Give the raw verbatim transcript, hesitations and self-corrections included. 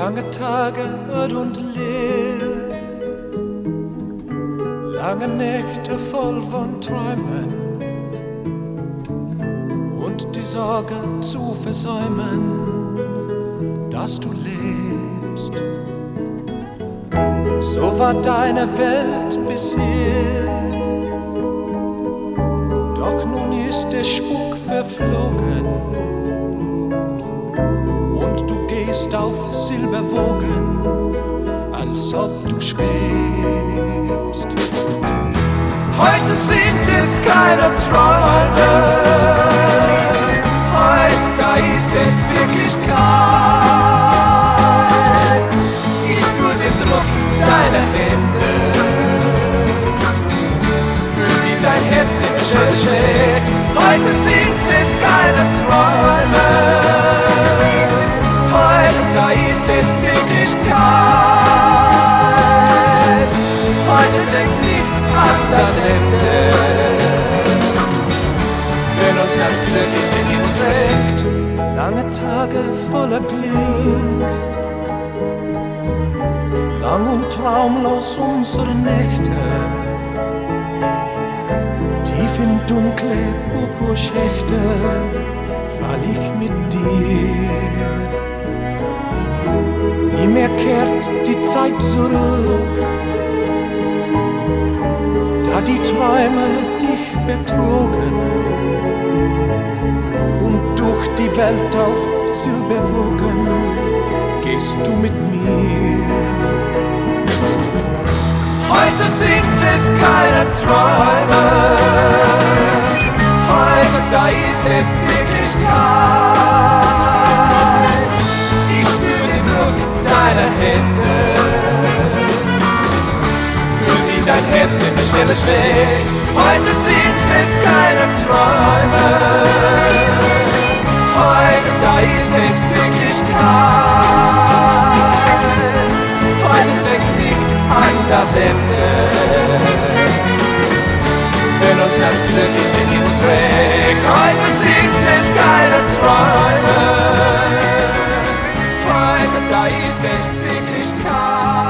Lange Tage öd und leer, lange Nächte voll von Träumen und die Sorge zu versäumen, dass du lebst. So war deine Welt bisher, doch nun ist der Spuk verflogen und du gehst auf Silberwogen, als ob du schwebst. Heute sind es keine Träume, heute da ist es Wirklichkeit. Ich spür den Druck deiner Hände, fühl wie dein Herz in der Schelle schlägt. Heute sind es keine Träume, heute da ist es Wirklichkeit. Heute denk nicht an das Ende, wenn uns das Glück in den Himmel trägt. Lange Tage voller Glück, lang und traumlos unsere Nächte, tief in dunkle Purpurschächte fall ich mit dir. Nie mehr kehrt die Zeit zurück, da die Träume dich betrogen und durch die Welt auf Silberwogen gehst du mit mir. Heute sind es keine Träume, heute da ist es Wirklichkeit. Ich spür den Druck deiner Hände, fühl wie dein Herz in der Stille schlägt. Heute sind es keine Träume, heute da ist es Wirklichkeit. Heute denk nicht an das Ende, wenn uns das Glück in den Himmel trägt. Heute sind es keine Träume, heute da ist es Wirklichkeit.